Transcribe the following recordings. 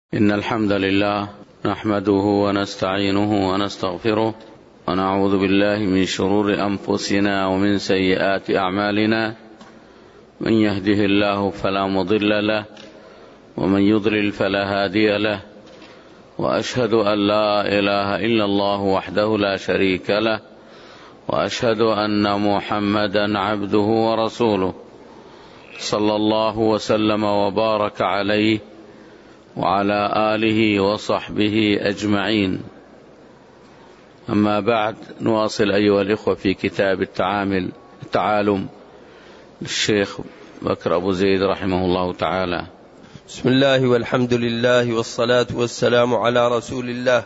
إن الحمد لله نحمده ونستعينه ونستغفره ونعوذ بالله من شرور أنفسنا ومن سيئات أعمالنا. من يهده الله فلا مضل له ومن يضلل فلا هادي له، وأشهد أن لا إله إلا الله وحده لا شريك له، وأشهد أن محمدا عبده ورسوله صلى الله وسلم وبارك عليه وعلى آله وصحبه أجمعين. أما بعد، نواصل أيها الإخوة في كتاب التعالم للشيخ بكر أبو زيد رحمه الله تعالى. بسم الله والحمد لله والصلاة والسلام على رسول الله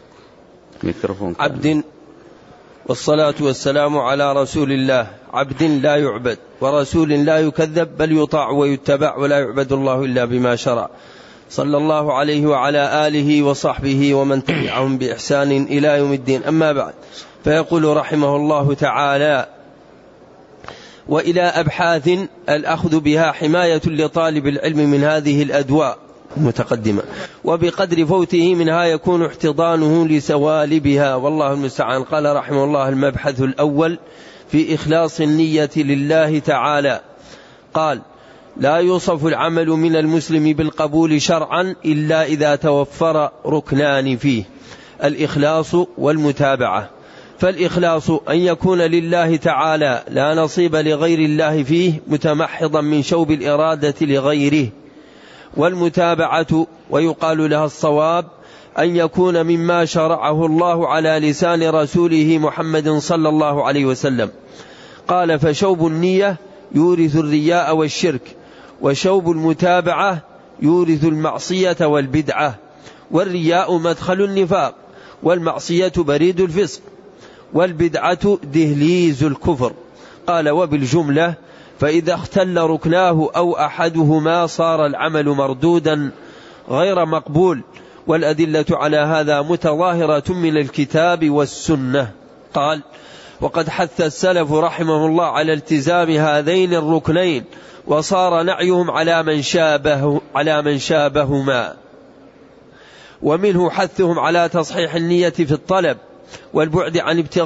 والصلاة والسلام على رسول الله عبد لا يعبد ورسول لا يكذب، بل يطاع ويتبع ولا يعبد الله إلا بما شرع، صلى الله عليه وعلى آله وصحبه ومن تبعهم بإحسان إلى يوم الدين. أما بعد، فيقول رحمه الله تعالى: وإلى أبحاث الأخذ بها حماية لطالب العلم من هذه الأدواء المتقدمة، وبقدر فوته منها يكون احتضانه لسوالبها، والله المستعان. قال رحمه الله: المبحث الأول في إخلاص النية لله تعالى. قال: لا يوصف العمل من المسلم بالقبول شرعا إلا إذا توفر ركنان فيه: الإخلاص والمتابعة. فالإخلاص أن يكون لله تعالى لا نصيب لغير الله فيه، متمحضا من شوب الإرادة لغيره. والمتابعة ويقال لها الصواب أن يكون مما شرعه الله على لسان رسوله محمد صلى الله عليه وسلم. قال: فشوب النية يورث الرياء والشرك، وشوب المتابعة يورث المعصية والبدعة. والرياء مدخل النفاق، والمعصية بريد الفسق، والبدعة دهليز الكفر. قال: وبالجملة فإذا اختل ركناه أو أحدهما صار العمل مردودا غير مقبول، والأدلة على هذا متظاهرة من الكتاب والسنة. قال: وقد حث السلف رحمه الله على التزام هذين الركنين، وصار نعيهم على من شابهما. ومنه حثهم على تصحيح النية في الطلب، والبعد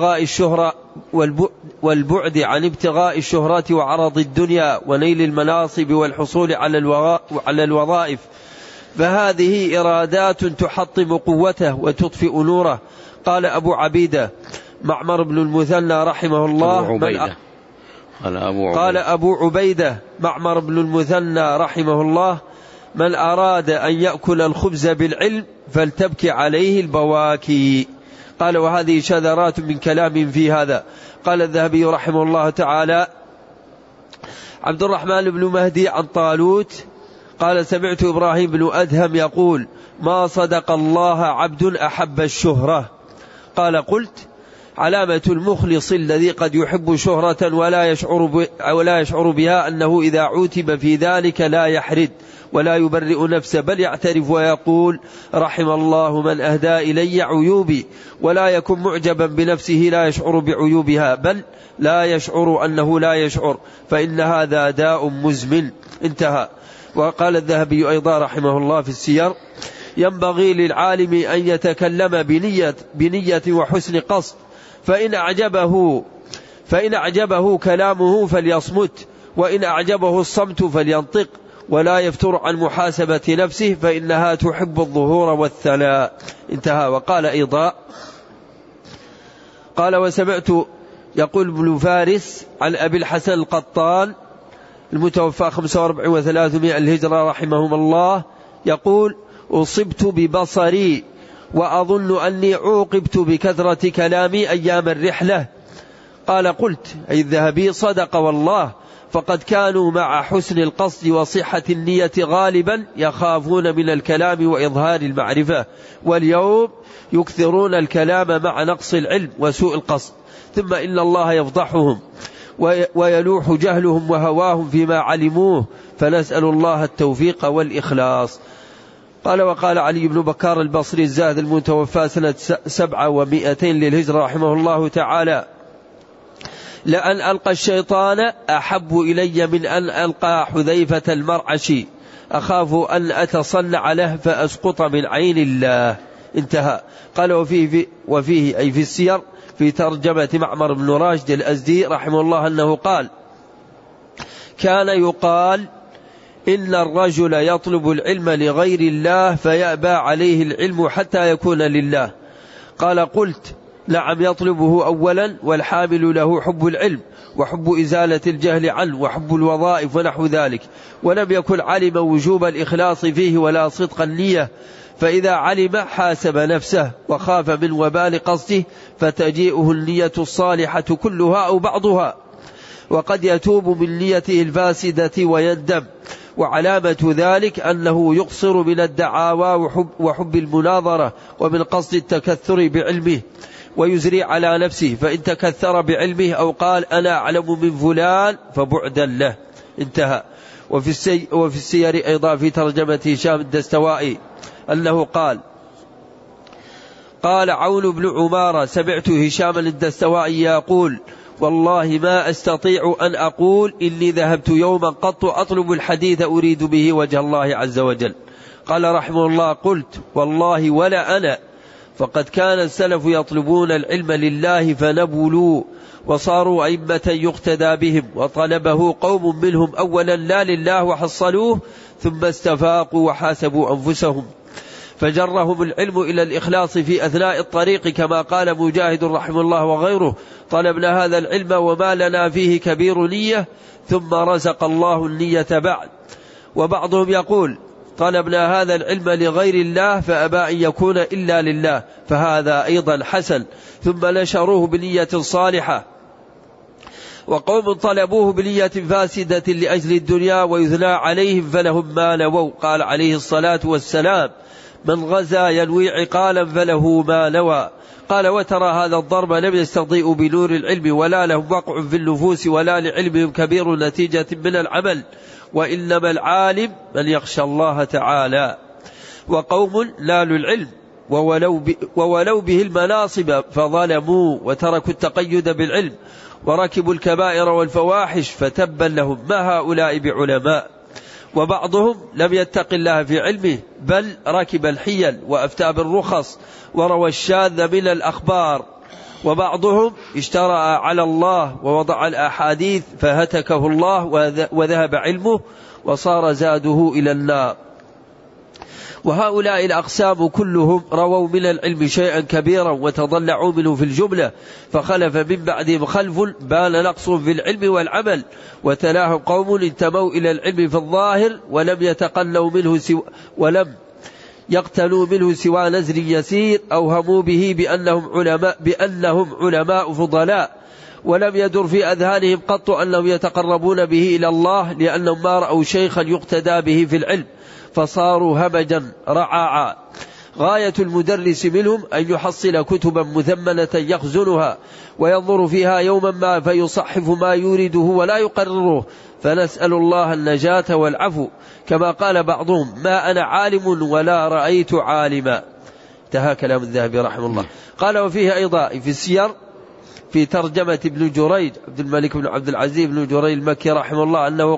عن ابتغاء الشهرة وعرض الدنيا ونيل المناصب والحصول على الوظائف، فهذه إرادات تحطم قوته وتطفئ نوره. قال أبو عبيدة معمر بن المثنى رحمه الله: قال أبو عبيدة معمر بن المثنى رحمه الله: من أراد أن يأكل الخبز بالعلم فلتبكي عليه البواكي. قال: وهذه شذرات من كلام في هذا. قال الذهبي رحمه الله تعالى: عبد الرحمن بن مهدي عن طالوت قال: سمعت إبراهيم بن أدهم يقول: ما صدق الله عبد أحب الشهرة. قال: قلت: علامة المخلص الذي قد يحب شهرة ولا يشعر بها أنه إذا عوتب في ذلك لا يحرد ولا يبرئ نفسه، بل يعترف ويقول: رحم الله من أهدى إلي عيوبي، ولا يكن معجبا بنفسه لا يشعر بعيوبها، بل لا يشعر أنه لا يشعر، فإن هذا داء مزمن. انتهى. وقال الذهبي أيضا رحمه الله في السير: ينبغي للعالم أن يتكلم بنية وحسن قصد، فإن أعجبه كلامه فليصمت، وإن أعجبه الصمت فلينطق، ولا يفتر عن محاسبة نفسه، فإنها تحب الظهور والثناء. انتهى. وقال أيضا: قال: وسمعت يقول ابن فارس عن أبي الحسن القطان المتوفى 45 و300 الهجرة رحمهم الله يقول: أصبت ببصري وأظن أني عوقبت بكثرة كلامي أيام الرحلة. قال: قلت أي الذهبي: صدق والله، فقد كانوا مع حسن القصد وصحة النية غالبا يخافون من الكلام وإظهار المعرفة، واليوم يكثرون الكلام مع نقص العلم وسوء القصد، ثم إن الله يفضحهم ويلوح جهلهم وهواهم فيما علموه، فنسأل الله التوفيق والإخلاص. قال: وقال علي بن بكار البصري الزاهد المتوفى سنة 700 للهجرة رحمه الله تعالى: لأن ألقى الشيطان أحب إلي من أن ألقى حذيفة المرعشي. أخاف أن أتصنع له فأسقط من عين الله. انتهى. قال وفيه أي في السير في ترجمة معمر بن راشد الأزدي رحمه الله أنه قال: كان يقال إن الرجل يطلب العلم لغير الله فيأبى عليه العلم حتى يكون لله. قال: قلت: نعم، يطلبه أولا، والحامل له حب العلم وحب إزالة الجهل عنه وحب الوظائف ونحو ذلك، ولم يكن علم وجوب الإخلاص فيه ولا صدق النية، فإذا علم حاسب نفسه وخاف من وبال قصده فتجيئه النية الصالحة كلها أو بعضها، وقد يتوب من نيته الفاسدة ويندم. وعلامة ذلك أنه يقصر من الدعاوى وحب المناظرة ومن قصد التكثر بعلمه ويزري على نفسه، فإن تكثر بعلمه أو قال أنا أعلم من فلان فبعدا له. انتهى. وفي السير أيضا في ترجمة هشام الدستوائي أنه قال عون بن عمارة: سمعت هشام الدستوائي يقول: والله ما أستطيع أن أقول إني ذهبت يوما قط أطلب الحديث أريد به وجه الله عز وجل. قال رحمه الله: قلت: والله ولا أنا، فقد كان السلف يطلبون العلم لله فنبلوا وصاروا أئمة يقتدى بهم، وطلبه قوم منهم أولا لا لله وحصلوه، ثم استفاقوا وحاسبوا أنفسهم فجرهم العلم إلى الإخلاص في أثناء الطريق، كما قال مجاهد رحمه الله وغيره: طلبنا هذا العلم وما لنا فيه كبير نية، ثم رزق الله النية بعد. وبعضهم يقول: طلبنا هذا العلم لغير الله فأبى أن يكون إلا لله، فهذا أيضا حسن، ثم نشروه بنية صالحة. وقوم طلبوه بنية فاسدة لأجل الدنيا ويثنى عليهم فلهم ما نووا. قال عليه الصلاة والسلام: من غزا ينوي عقالا فله ما نوى. قال: وترى هذا الضرب لم يستضيء بنور العلم ولا لهم وقع في النفوس ولا لعلمهم كبير نتيجة من العمل، وإنما العالم من يخشى الله تعالى. وقوم نالوا العلم وولوا به المناصب فظلموا وتركوا التقيد بالعلم وركبوا الكبائر والفواحش فتبا لهم، ما هؤلاء بعلماء. وبعضهم لم يتق الله في علمه بل ركب الحيل وأفتى بالرخص وروى الشاذ من الأخبار. وبعضهم اشترى على الله ووضع الأحاديث فهتكه الله وذهب علمه وصار زاده إلى النار. وهؤلاء الأقسام كلهم رووا من العلم شيئا كبيرا وتضلعوا منه في الجملة، فخلف من بعدهم خلف بان نقص في العلم والعمل، وتلاهم قوم انتموا إلى العلم في الظاهر ولم يقتلوا منه سوى نزل يسير، أوهموا به بأنهم علماء فضلاء، ولم يدر في أذهانهم قط أنهم يتقربون به إلى الله، لأنهم ما رأوا شيخا يقتدى به في العلم فصاروا همجا رعاعا. غاية المدرس منهم أن يحصل كتبا مثمنة يخزنها وينظر فيها يوما ما فيصحف ما يريده ولا يقرره، فنسأل الله النجاة والعفو. كما قال بعضهم: ما أنا عالم ولا رأيت عالما. انتهى كلام الذهبي رحمه الله. قال: وفيه أيضا في السير في ترجمة ابن جريج عبد الملك بن عبد العزيز بن جريج المكي رحمه الله أنه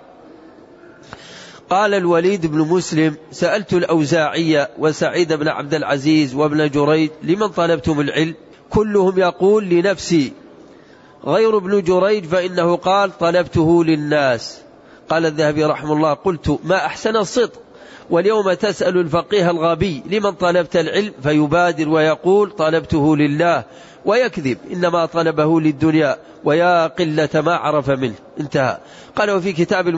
قال الوليد بن مسلم: سألت الأوزاعي وسعيد بن عبد العزيز وابن جريج: لمن طلبتم العلم؟ كلهم يقول: لنفسي، غير ابن جريج فإنه قال: طلبته للناس. قال الذهبي رحمه الله: قلت: ما أحسن الصدق، واليوم تسأل الفقيه الغبي لمن طلبت العلم فيبادر ويقول: طلبته لله، ويكذب، إنما طلبه للدنيا، ويا قلة ما عرف منه. انتهى. قال: وفي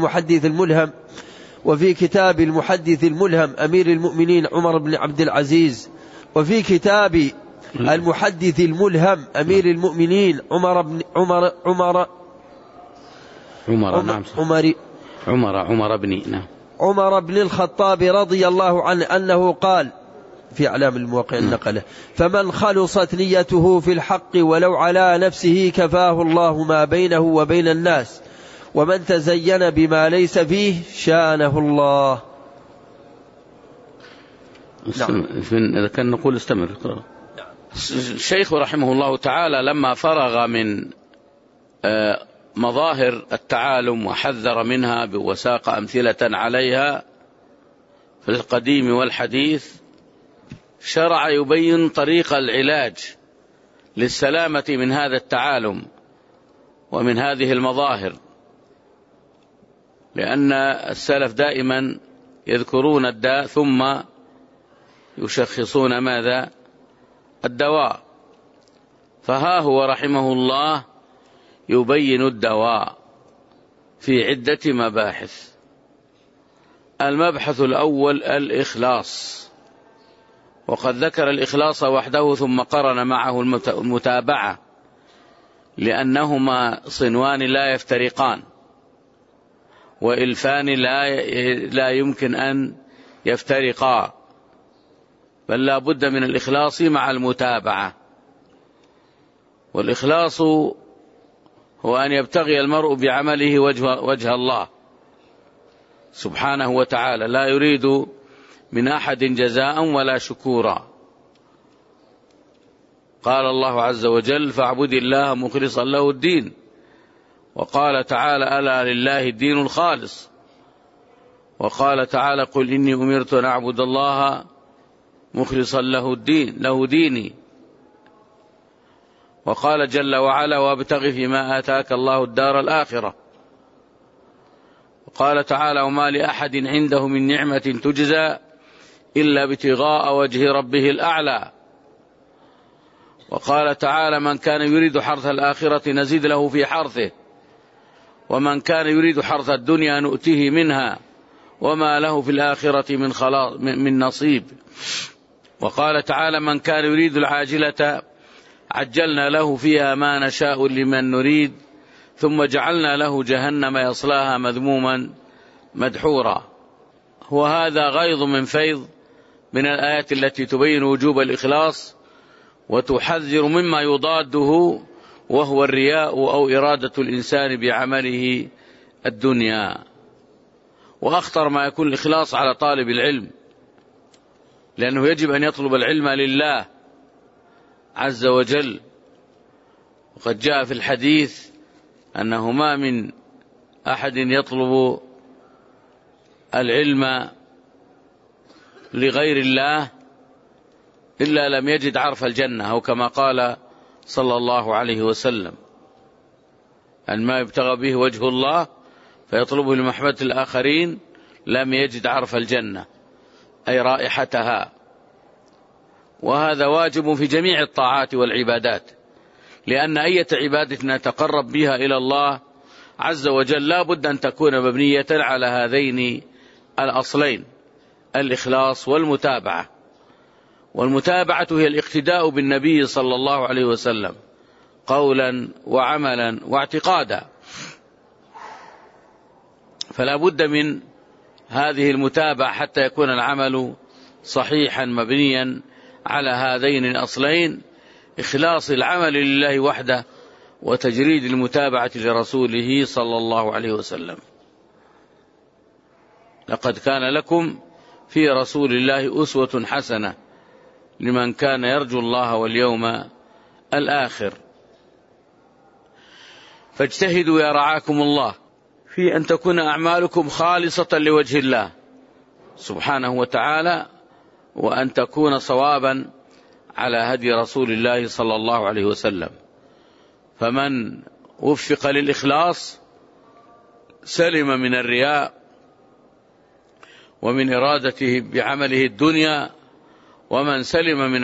كتاب المحدث الملهم أمير المؤمنين عمر بن عبد العزيز، وفي كتاب المحدث الملهم أمير المؤمنين عمر بن الخطاب رضي الله عنه أنه قال في أعلام الموقع النقلة: فمن خلصت نيته في الحق ولو على نفسه كفاه الله ما بينه وبين الناس، ومن تزين بما ليس فيه شانه الله. إذا كان نقول استمر. الشيخ رحمه الله تعالى لما فرغ من مظاهر التعالم وحذر منها وساق أمثلة عليها، في القديم والحديث شرع يبين طريق العلاج للسلامة من هذا التعالم ومن هذه المظاهر، لأن السلف دائما يذكرون الداء ثم يشخصون ماذا؟ الدواء. فها هو رحمه الله يبين الدواء في عدة مباحث. المبحث الأول الإخلاص، وقد ذكر الإخلاص وحده ثم قرن معه المتابعة، لأنهما صنوان لا يفترقان، وإلفان لا يمكن أن يفترقا، بل لا بد من الإخلاص مع المتابعة. والإخلاص هو أن يبتغي المرء بعمله وجه الله سبحانه وتعالى، لا يريد من أحد جزاء ولا شكورا. قال الله عز وجل: فاعبد الله مخلصا له الدين. وقال تعالى: ألا لله الدين الخالص. وقال تعالى: قل إني أمرت أن أعبد الله مخلصا له ديني. وقال جل وعلا: وابتغ فيما آتاك الله الدار الآخرة. وقال تعالى: وما لأحد عنده من نعمة تجزى إلا ابتغاء وجه ربه الأعلى. وقال تعالى: من كان يريد حرث الآخرة نزيد له في حرثه، ومن كان يريد حرث الدنيا نؤته منها وما له في الآخرة من نصيب. وقال تعالى: من كان يريد العاجلة عجلنا له فيها ما نشاء لمن نريد ثم جعلنا له جهنم يصلاها مذموما مدحورا. وهذا غيض من فيض من الآيات التي تبين وجوب الإخلاص وتحذر مما يضاده، وهو الرياء أو إرادة الإنسان بعمله الدنيا. وأخطر ما يكون الإخلاص على طالب العلم، لأنه يجب أن يطلب العلم لله عز وجل. وقد جاء في الحديث أنه ما من أحد يطلب العلم لغير الله إلا لم يجد عرف الجنة، أو كما قال صلى الله عليه وسلم: أن ما يبتغى به وجه الله فيطلبه لمحبة الآخرين لم يجد عرف الجنة، أي رائحتها. وهذا واجب في جميع الطاعات والعبادات، لأن أي عبادة نتقرب بها إلى الله عز وجل لا بد أن تكون مبنية على هذين الأصلين: الإخلاص والمتابعة. والمتابعة هي الاقتداء بالنبي صلى الله عليه وسلم قولا وعملا واعتقادا. فلا بد من هذه المتابعة حتى يكون العمل صحيحا مبنيا على هذين الأصلين: إخلاص العمل لله وحده وتجريد المتابعة لرسوله صلى الله عليه وسلم. لقد كان لكم في رسول الله أسوة حسنة لمن كان يرجو الله واليوم الآخر. فاجتهدوا يا رعاكم الله في أن تكون أعمالكم خالصة لوجه الله سبحانه وتعالى، وأن تكون صوابا على هدي رسول الله صلى الله عليه وسلم. فمن وفق للإخلاص سلم من الرياء ومن إرادته بعمله الدنيا، ومن سلم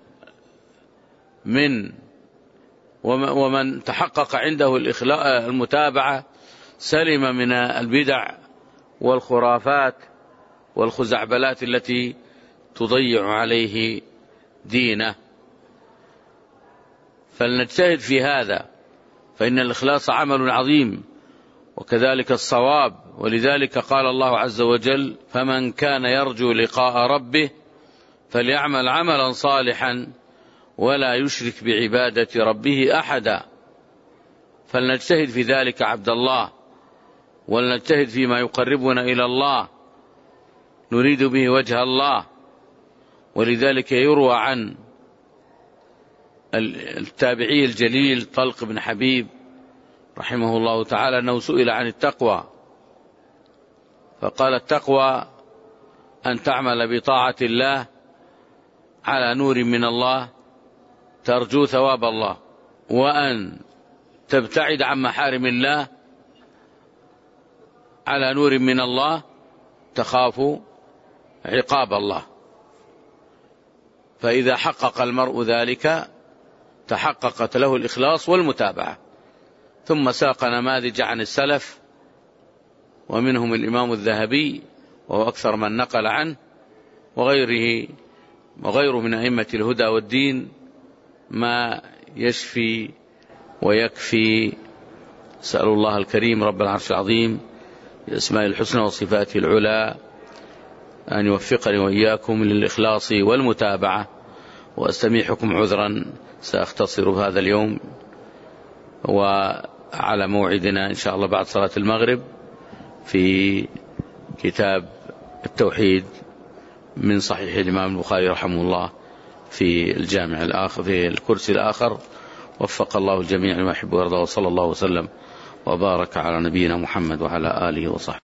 ومن تحقق عنده المتابعة سلم من البدع والخرافات والخزعبلات التي تضيع عليه دينه. فلنجتهد في هذا، فإن الإخلاص عمل عظيم، وكذلك الصواب. ولذلك قال الله عز وجل: فمن كان يرجو لقاء ربه فليعمل عملا صالحا ولا يشرك بعبادة ربه أحدا. فلنجتهد في ذلك عبد الله، ولنجتهد فيما يقربنا إلى الله نريد به وجه الله. ولذلك يروى عن التابعي الجليل طلق بن حبيب رحمه الله تعالى أنه سئل عن التقوى فقال: التقوى أن تعمل بطاعة الله على نور من الله ترجو ثواب الله، وأن تبتعد عن محارم الله على نور من الله تخاف عقاب الله. فإذا حقق المرء ذلك تحققت له الإخلاص والمتابعة. ثم ساق نماذج عن السلف، ومنهم الإمام الذهبي وهو أكثر من نقل عنه، وغيره من أئمة الهدى والدين، ما يشفي ويكفي. أسأل الله الكريم رب العرش العظيم بأسماء الحسنى وصفاته العلى أن يوفقني وإياكم للإخلاص والمتابعة. وأستميحكم عذرا سأختصر هذا اليوم، وعلى موعدنا إن شاء الله بعد صلاة المغرب في كتاب التوحيد من صحيح الإمام البخاري رحمه الله في الجامع الآخر في الكرسي الآخر. وفق الله الجميع لما يحب ويرضى، وصلى الله وسلم وبارك على نبينا محمد وعلى آله وصحبه.